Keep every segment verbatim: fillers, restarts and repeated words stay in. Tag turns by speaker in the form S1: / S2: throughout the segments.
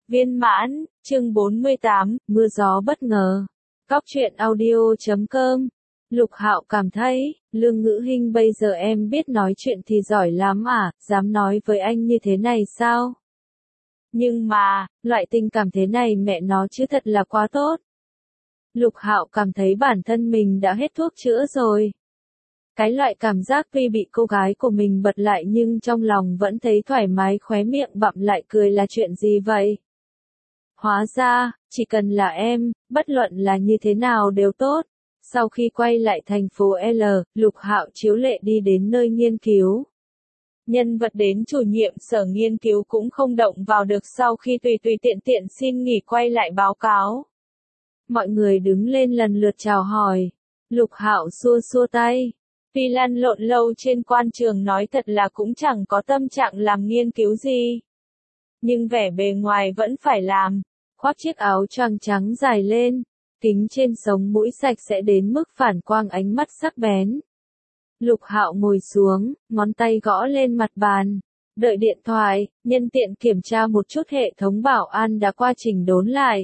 S1: Viên mãn, chương bốn mươi tám, mưa gió bất ngờ. Cóc truyện audio chấm com. Lục Hạo cảm thấy, Lương Ngữ Hinh bây giờ em biết nói chuyện thì giỏi lắm à, dám nói với anh như thế này sao? Nhưng mà, loại tình cảm thế này mẹ nó chứ thật là quá tốt. Lục Hạo cảm thấy bản thân mình đã hết thuốc chữa rồi. Cái loại cảm giác tuy bị cô gái của mình bật lại nhưng trong lòng vẫn thấy thoải mái, khóe miệng bặm lại cười là chuyện gì vậy? Hóa ra, chỉ cần là em, bất luận là như thế nào đều tốt. Sau khi quay lại thành phố L, Lục Hạo chiếu lệ đi đến nơi nghiên cứu. Nhân vật đến chủ nhiệm sở nghiên cứu cũng không động vào được sau khi tùy tùy tiện tiện xin nghỉ quay lại báo cáo. Mọi người đứng lên lần lượt chào hỏi. Lục Hạo xua xua tay. Tuy lăn lộn lâu trên quan trường nói thật là cũng chẳng có tâm trạng làm nghiên cứu gì. Nhưng vẻ bề ngoài vẫn phải làm. Khoác chiếc áo choàng trắng dài lên, kính trên sống mũi sạch sẽ đến mức phản quang ánh mắt sắc bén. Lục Hạo ngồi xuống, ngón tay gõ lên mặt bàn. Đợi điện thoại, nhân tiện kiểm tra một chút hệ thống bảo an đã qua chỉnh đốn lại.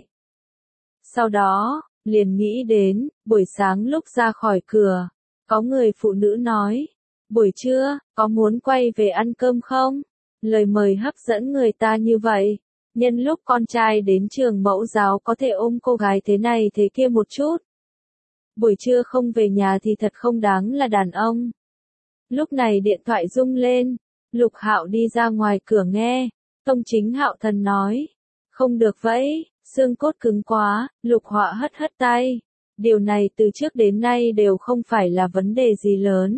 S1: Sau đó, liền nghĩ đến, buổi sáng lúc ra khỏi cửa, có người phụ nữ nói, buổi trưa, có muốn quay về ăn cơm không? Lời mời hấp dẫn người ta như vậy. Nhân lúc con trai đến trường mẫu giáo có thể ôm cô gái thế này thế kia một chút. Buổi trưa không về nhà thì thật không đáng là đàn ông. Lúc này điện thoại rung lên, Lục Hạo đi ra ngoài cửa nghe, Tông Chính Hạo Thần nói, không được vậy, xương cốt cứng quá. Lục Họa hất hất tay, điều này từ trước đến nay đều không phải là vấn đề gì lớn.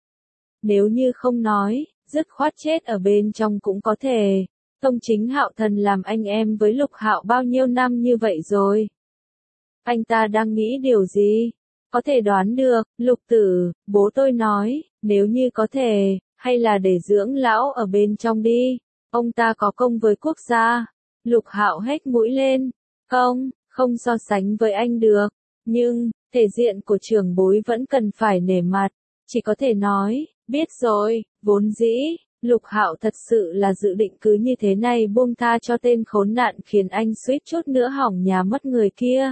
S1: Nếu như không nói, dứt khoát chết ở bên trong cũng có thể. Tông Chính Hạo Thần làm anh em với Lục Hạo bao nhiêu năm như vậy rồi. Anh ta đang nghĩ điều gì? Có thể đoán được, Lục Tử, bố tôi nói, nếu như có thể, hay là để dưỡng lão ở bên trong đi. Ông ta có công với quốc gia. Lục Hạo hét mũi lên, công, không so sánh với anh được. Nhưng, thể diện của trưởng bối vẫn cần phải nể mặt. Chỉ có thể nói, biết rồi, vốn dĩ. Lục Hạo thật sự là dự định cứ như thế này buông tha cho tên khốn nạn khiến anh suýt chút nữa hỏng nhà mất người kia.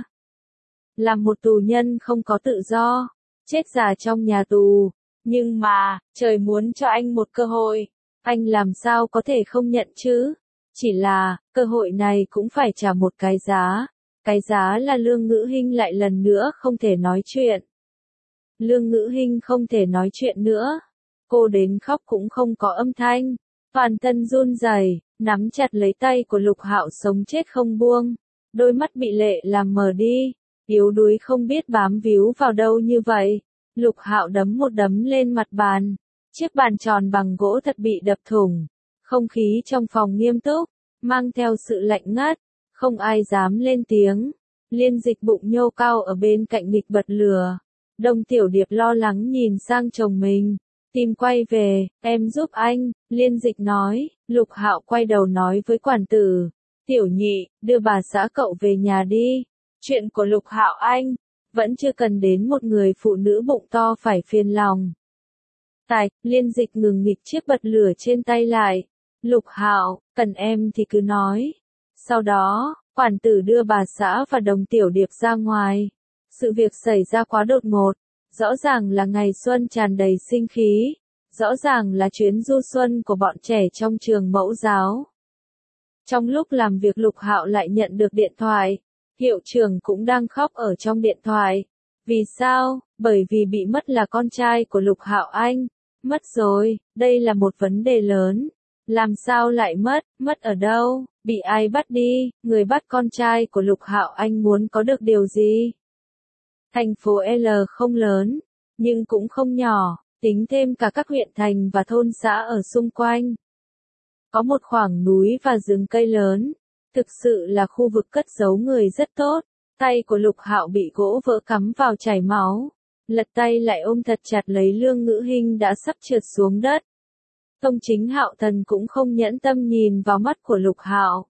S1: Làm một tù nhân không có tự do, chết già trong nhà tù. Nhưng mà, trời muốn cho anh một cơ hội, anh làm sao có thể không nhận chứ? Chỉ là, cơ hội này cũng phải trả một cái giá. Cái giá là Lương Ngữ Hinh lại lần nữa không thể nói chuyện. Lương Ngữ Hinh không thể nói chuyện nữa. Cô đến khóc cũng không có âm thanh, toàn thân run rẩy, nắm chặt lấy tay của Lục Hạo sống chết không buông, đôi mắt bị lệ làm mờ đi, yếu đuối không biết bám víu vào đâu như vậy. Lục Hạo đấm một đấm lên mặt bàn, chiếc bàn tròn bằng gỗ thật bị đập thủng, không khí trong phòng nghiêm túc, mang theo sự lạnh ngắt, không ai dám lên tiếng. Liên Dịch bụng nhô cao ở bên cạnh nghịch bật lửa, Đông Tiểu Điệp lo lắng nhìn sang chồng mình. Tìm quay về, em giúp anh, Liên Dịch nói. Lục Hạo quay đầu nói với quản tử, Tiểu Nhị, đưa bà xã cậu về nhà đi. Chuyện của Lục Hạo anh, vẫn chưa cần đến một người phụ nữ bụng to phải phiền lòng. Tài, Liên Dịch ngừng nghịch chiếc bật lửa trên tay lại. Lục Hạo, cần em thì cứ nói. Sau đó, quản tử đưa bà xã và Đồng Tiểu Điệp ra ngoài. Sự việc xảy ra quá đột ngột. Rõ ràng là ngày xuân tràn đầy sinh khí, rõ ràng là chuyến du xuân của bọn trẻ trong trường mẫu giáo. Trong lúc làm việc Lục Hạo lại nhận được điện thoại, hiệu trưởng cũng đang khóc ở trong điện thoại. Vì sao? Bởi vì bị mất là con trai của Lục Hạo anh. Mất rồi, đây là một vấn đề lớn. Làm sao lại mất, mất ở đâu, bị ai bắt đi, người bắt con trai của Lục Hạo anh muốn có được điều gì? Thành phố L không lớn, nhưng cũng không nhỏ, tính thêm cả các huyện thành và thôn xã ở xung quanh. Có một khoảng núi và rừng cây lớn, thực sự là khu vực cất giấu người rất tốt. Tay của Lục Hạo bị gỗ vỡ cắm vào chảy máu, lật tay lại ôm thật chặt lấy Lương Ngữ Hinh đã sắp trượt xuống đất. Tông Chính Hạo Thần cũng không nhẫn tâm nhìn vào mắt của Lục Hạo.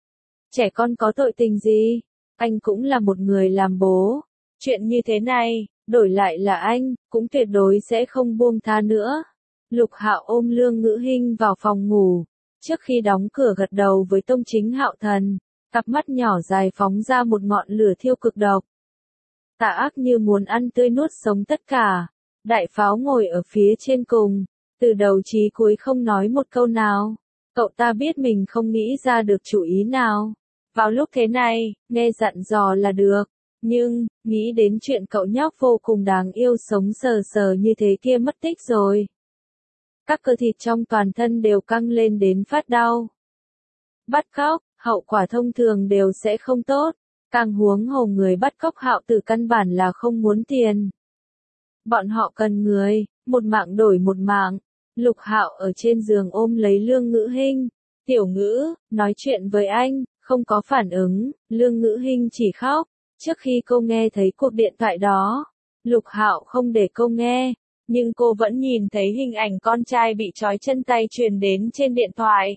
S1: Trẻ con có tội tình gì? Anh cũng là một người làm bố. Chuyện như thế này, đổi lại là anh, cũng tuyệt đối sẽ không buông tha nữa. Lục Hạo ôm Lương Ngữ Hinh vào phòng ngủ, trước khi đóng cửa gật đầu với Tông Chính Hạo Thần. Cặp mắt nhỏ dài phóng ra một ngọn lửa thiêu cực độc. Tà ác như muốn ăn tươi nuốt sống tất cả. Đại pháo ngồi ở phía trên cùng, từ đầu chí cuối không nói một câu nào. Cậu ta biết mình không nghĩ ra được chủ ý nào. Vào lúc thế này, nghe dặn dò là được. Nhưng, nghĩ đến chuyện cậu nhóc vô cùng đáng yêu sống sờ sờ như thế kia mất tích rồi. Các cơ thịt trong toàn thân đều căng lên đến phát đau. Bắt cóc, hậu quả thông thường đều sẽ không tốt. Càng huống hồ người bắt cóc Hạo Tử căn bản là không muốn tiền. Bọn họ cần người, một mạng đổi một mạng. Lục Hạo ở trên giường ôm lấy Lương Ngữ Hinh. Tiểu Ngữ, nói chuyện với anh, không có phản ứng. Lương Ngữ Hinh chỉ khóc. Trước khi cô nghe thấy cuộc điện thoại đó, Lục Hạo không để cô nghe, nhưng cô vẫn nhìn thấy hình ảnh con trai bị trói chân tay truyền đến trên điện thoại.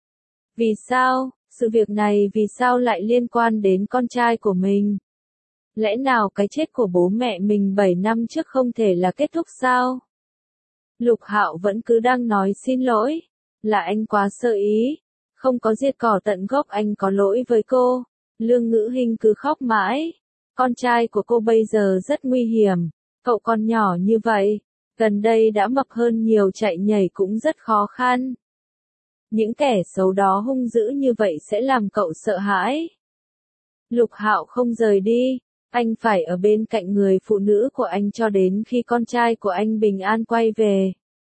S1: Vì sao, sự việc này vì sao lại liên quan đến con trai của mình? Lẽ nào cái chết của bố mẹ mình bảy năm trước không thể là kết thúc sao? Lục Hạo vẫn cứ đang nói xin lỗi, là anh quá sơ ý, không có diệt cỏ tận gốc, anh có lỗi với cô. Lương Ngữ Hinh cứ khóc mãi. Con trai của cô bây giờ rất nguy hiểm. Cậu còn nhỏ như vậy, gần đây đã mập hơn nhiều, chạy nhảy cũng rất khó khăn. Những kẻ xấu đó hung dữ như vậy sẽ làm cậu sợ hãi. Lục Hạo không rời đi. Anh phải ở bên cạnh người phụ nữ của anh cho đến khi con trai của anh bình an quay về.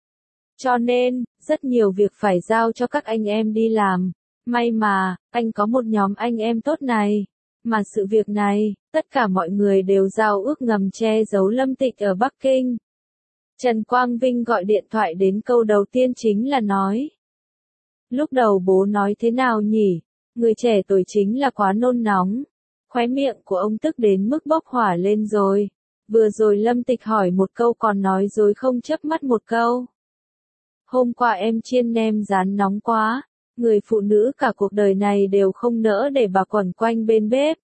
S1: Cho nên, rất nhiều việc phải giao cho các anh em đi làm. May mà, anh có một nhóm anh em tốt này. Mà sự việc này, tất cả mọi người đều giao ước ngầm che giấu Lâm Tịch ở Bắc Kinh. Trần Quang Vinh gọi điện thoại đến, câu đầu tiên chính là nói. Lúc đầu bố nói thế nào nhỉ? Người trẻ tuổi chính là quá nôn nóng. Khóe miệng của ông tức đến mức bốc hỏa lên rồi. Vừa rồi Lâm Tịch hỏi một câu còn nói dối không chớp mắt một câu. Hôm qua em chiên nem rán nóng quá. Người phụ nữ cả cuộc đời này đều không nỡ để bà quẩn quanh bên bếp.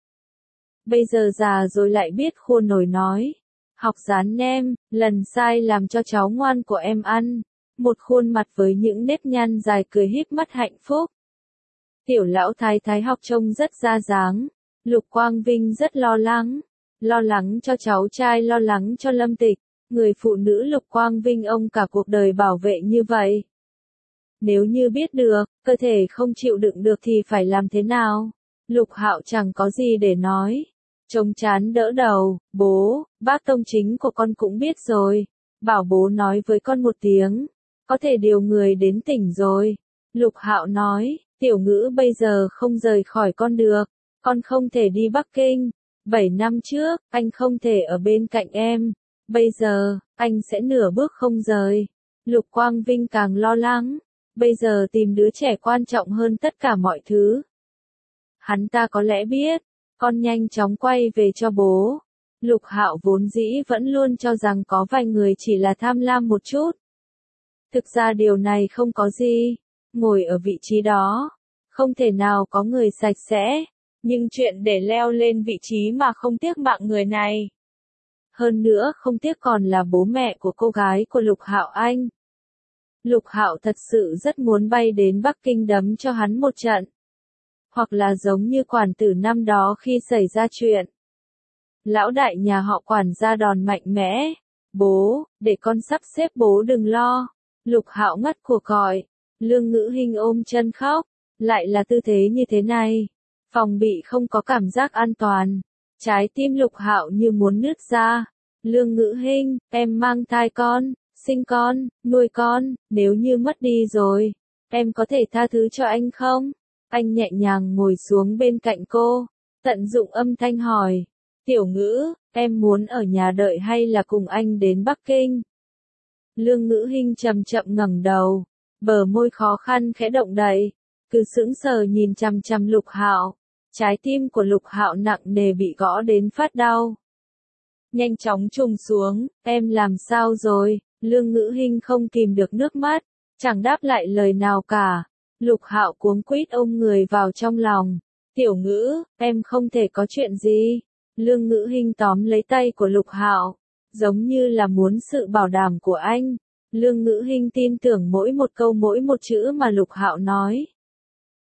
S1: Bây giờ già rồi lại biết khua nổi nói. Học rán nem, lần sai làm cho cháu ngoan của em ăn. Một khuôn mặt với những nếp nhăn dài cười híp mắt hạnh phúc. Tiểu lão thái thái học trông rất ra dáng. Lục Quang Vinh rất lo lắng. Lo lắng cho cháu trai, lo lắng cho Lâm Tịch. Người phụ nữ Lục Quang Vinh ông cả cuộc đời bảo vệ như vậy. Nếu như biết được, cơ thể không chịu đựng được thì phải làm thế nào? Lục Hạo chẳng có gì để nói. Trông chán đỡ đầu, bố, bác tông chính của con cũng biết rồi. Bảo bố nói với con một tiếng. Có thể điều người đến tỉnh rồi. Lục Hạo nói, Tiểu Ngữ bây giờ không rời khỏi con được. Con không thể đi Bắc Kinh. Bảy năm trước, anh không thể ở bên cạnh em. Bây giờ, anh sẽ nửa bước không rời. Lục Quang Vinh càng lo lắng. Bây giờ tìm đứa trẻ quan trọng hơn tất cả mọi thứ. Hắn ta có lẽ biết. Con nhanh chóng quay về cho bố. Lục Hạo vốn dĩ vẫn luôn cho rằng có vài người chỉ là tham lam một chút. Thực ra điều này không có gì. Ngồi ở vị trí đó, không thể nào có người sạch sẽ. Nhưng chuyện để leo lên vị trí mà không tiếc mạng người này. Hơn nữa không tiếc còn là bố mẹ của cô gái của Lục Hạo anh. Lục Hạo thật sự rất muốn bay đến Bắc Kinh đấm cho hắn một trận. Hoặc là giống như quản tử năm đó khi xảy ra chuyện. Lão đại nhà họ quản ra đòn mạnh mẽ. Bố, để con sắp xếp, bố đừng lo. Lục Hạo ngắt cuộc gọi. Lương Ngữ Hinh ôm chân khóc. Lại là tư thế như thế này. Phòng bị không có cảm giác an toàn. Trái tim Lục Hạo như muốn nứt ra. Lương Ngữ Hinh, em mang thai con, sinh con, nuôi con, nếu như mất đi rồi, em có thể tha thứ cho anh không? Anh nhẹ nhàng ngồi xuống bên cạnh cô, tận dụng âm thanh hỏi. Tiểu Ngữ, em muốn ở nhà đợi hay là cùng anh đến Bắc Kinh? Lương Ngữ Hinh chậm chậm ngẩng đầu, bờ môi khó khăn khẽ động đậy, cứ sững sờ nhìn chằm chằm Lục Hạo. Trái tim của Lục Hạo nặng nề bị gõ đến phát đau. Nhanh chóng trùng xuống, em làm sao rồi? Lương Ngữ Hinh không kìm được nước mắt, chẳng đáp lại lời nào cả. Lục Hạo cuống quýt ôm người vào trong lòng. Tiểu Ngữ, em không thể có chuyện gì. Lương Ngữ Hinh tóm lấy tay của Lục Hạo, giống như là muốn sự bảo đảm của anh. Lương Ngữ Hinh tin tưởng mỗi một câu mỗi một chữ mà Lục Hạo nói.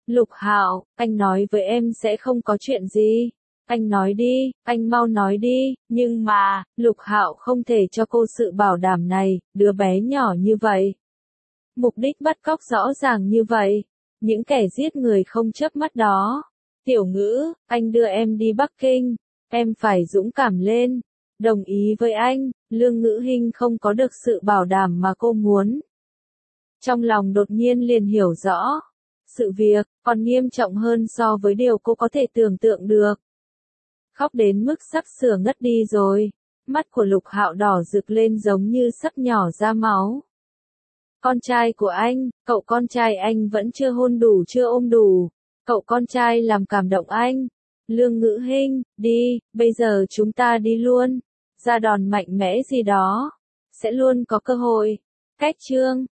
S1: Lục Hạo, anh nói với em sẽ không có chuyện gì. Anh nói đi, anh mau nói đi, nhưng mà, Lục Hạo không thể cho cô sự bảo đảm này, đứa bé nhỏ như vậy. Mục đích bắt cóc rõ ràng như vậy. Những kẻ giết người không chớp mắt đó. Tiểu Ngữ, anh đưa em đi Bắc Kinh. Em phải dũng cảm lên. Đồng ý với anh, Lương Ngữ Hinh không có được sự bảo đảm mà cô muốn. Trong lòng đột nhiên liền hiểu rõ. Sự việc, còn nghiêm trọng hơn so với điều cô có thể tưởng tượng được. Khóc đến mức sắp sửa ngất đi rồi. Mắt của Lục Hạo đỏ rực lên giống như sắp nhỏ ra máu. Con trai của anh, cậu con trai anh vẫn chưa hôn đủ chưa ôm đủ. Cậu con trai làm cảm động anh. Lương Ngữ Hinh, đi, bây giờ chúng ta đi luôn. Ra đòn mạnh mẽ gì đó. Sẽ luôn có cơ hội. Cách chương